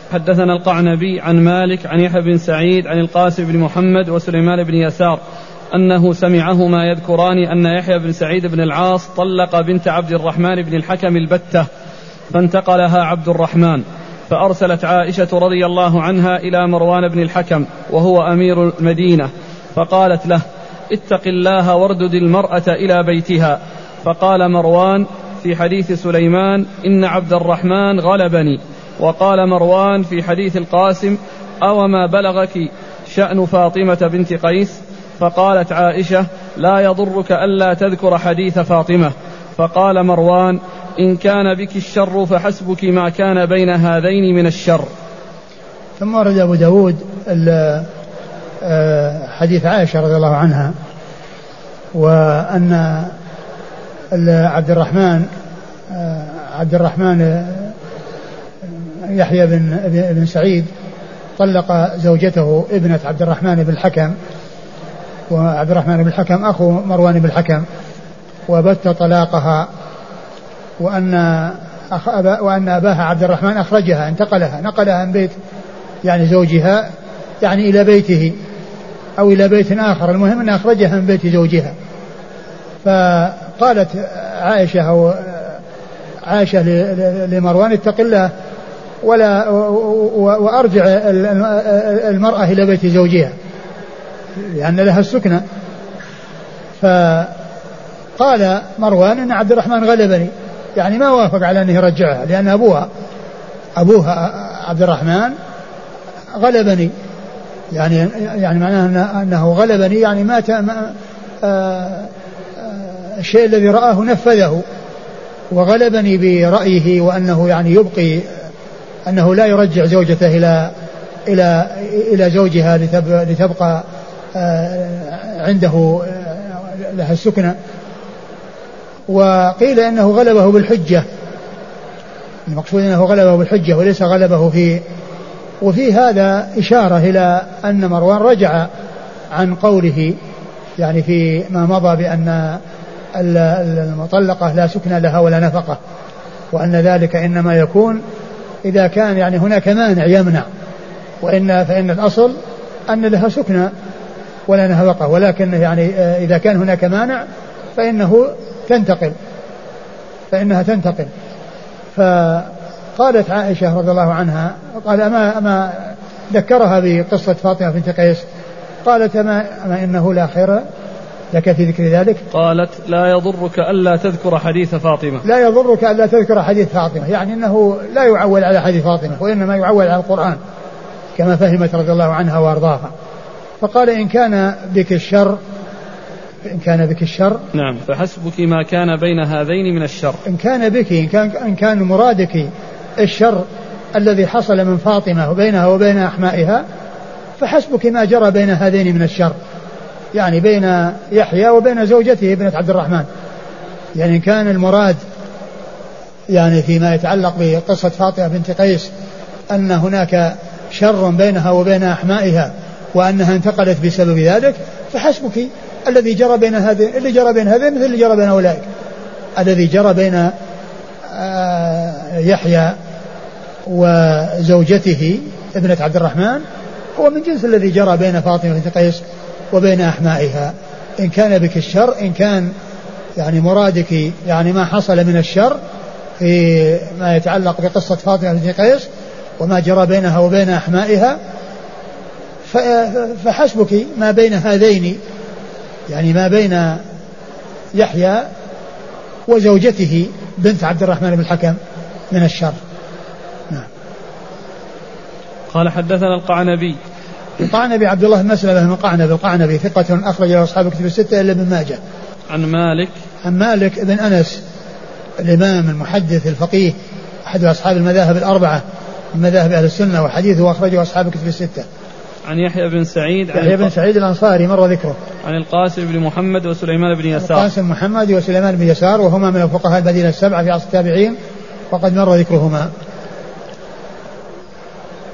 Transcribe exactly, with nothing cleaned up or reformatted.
حدثنا القعنبي عن مالك عن يحيى بن سعيد عن القاسم بن محمد وسليمان بن يسار أنه سمعهما يذكران أن يحيى بن سعيد بن العاص طلق بنت عبد الرحمن بن الحكم البتة فانتقلها عبد الرحمن، فأرسلت عائشة رضي الله عنها إلى مروان بن الحكم وهو أمير المدينة فقالت له: اتق الله واردد المرأة إلى بيتها. فقال مروان في حديث سليمان: إن عبد الرحمن غلبني. وقال مروان في حديث القاسم: أوما بلغك شأن فاطمة بنت قيس؟ فقالت عائشة: لا يضرك ألا تذكر حديث فاطمة. فقال مروان: إن كان بك الشر فحسبك ما كان بين هذين من الشر. ثم ورد أبو داود حديث عائشة رضي الله عنها، وأن عبد الرحمن عبد الرحمن يحيى بن, بن سعيد طلق زوجته ابنة عبد الرحمن بن الحكم، وعبد الرحمن بن الحكم أخو مروان بن الحكم، وبت طلاقها، وأن أخ أبا وأن أباها عبد الرحمن أخرجها، انتقلها نقلها من بيت يعني زوجها يعني إلى بيته أو إلى بيت آخر، المهم أن أخرجها من بيت زوجها. فقالت عائشة أو عائشة لمروان: اتق الله ولا وأرجع المرأة إلى بيت زوجها لأن لها السكنة. فقال مروان: إن عبد الرحمن غلبني، يعني ما وافق على أنه يرجعها، لأن أبوها أبوها عبد الرحمن غلبني، يعني يعني معناه أنه غلبني يعني مات الشيء الذي رآه نفذه، وغلبني برأيه، وأنه يعني يبقي أنه لا يرجع زوجته إلى إلى إلى زوجها لتبقى عنده لها السكنة. وقيل إنه غلبه بالحجة، المقصود أنه غلبه بالحجة وليس غلبه في. وفي هذا إشارة إلى أن مروان رجع عن قوله يعني في ما مضى بأن المطلقة لا سكن لها ولا نفقة، وأن ذلك إنما يكون إذا كان يعني هناك مانع يمنع، وإن فإن الأصل أن لها سكن ولا نفقة، ولكن يعني إذا كان هناك مانع فإنه تنتقل فإنها تنتقل. فقالت عائشة رضي الله عنها، قال أما, أما ذكرها بقصة فاطمة بنت قيس، قالت أما, أما إنه لا خير لك في ذكر ذلك؟ قالت: لا يضرك ألا تذكر حديث فاطمة. لا يضرك ألا تذكر حديث فاطمة، يعني أنه لا يعول على حديث فاطمة، وإنما يعول على القرآن كما فهمت رضي الله عنها وأرضاها. فقال: إن كان بك الشر إن كان بك الشر نعم فحسبك ما كان بين هذين من الشر. إن كان بك إن كان, إن كان مرادك الشر الذي حصل من فاطمة وبينها وبين أحمائها، فحسبك ما جرى بين هذين من الشر، يعني بين يحيى وبين زوجته ابنة عبد الرحمن. يعني إن كان المراد يعني فيما يتعلق بقصة فاطمة بنت قيس أن هناك شر بينها وبين أحمائها وأنها انتقلت بسبب ذلك، فحسبك الذي جرى بين هذين اللي جرى بين هذين مثل اللي جرى بين أولئك. الذي جرى بين يحيى وزوجته ابنة عبد الرحمن هو من جنس الذي جرى بين فاطمة بنت قيس وبين أحمائها. إن كان بك الشر، إن كان يعني مرادك يعني ما حصل من الشر في ما يتعلق بقصة فاطمة بنت قيس وما جرى بينها وبين أحمائها، فحسبك ما بين هذين، يعني ما بين يحيى وزوجته بنت عبد الرحمن بن الحكم من الشر. نعم. قال: حدثنا القعنبي. القعنبي عبد الله بن مسلمة بن قعنب القعنبي ثقة أخرج له أصحاب كتب الستة إلا ابن ماجه. عن مالك عن مالك بن أنس الإمام المحدث الفقيه أحد أصحاب المذاهب الأربعة من مذاهب أهل السنة، وحديثه أخرجه أصحاب كتب الستة. عن يحيى بن سعيد يحيى بن سعيد الأنصاري مر ذكره. عن القاسم بن محمد وسليمان بن يسار. القاسم محمد وسليمان بن يسار وهما من الفقهاء المدينة السبعة في عصر التابعين وقد مر ذكرهما.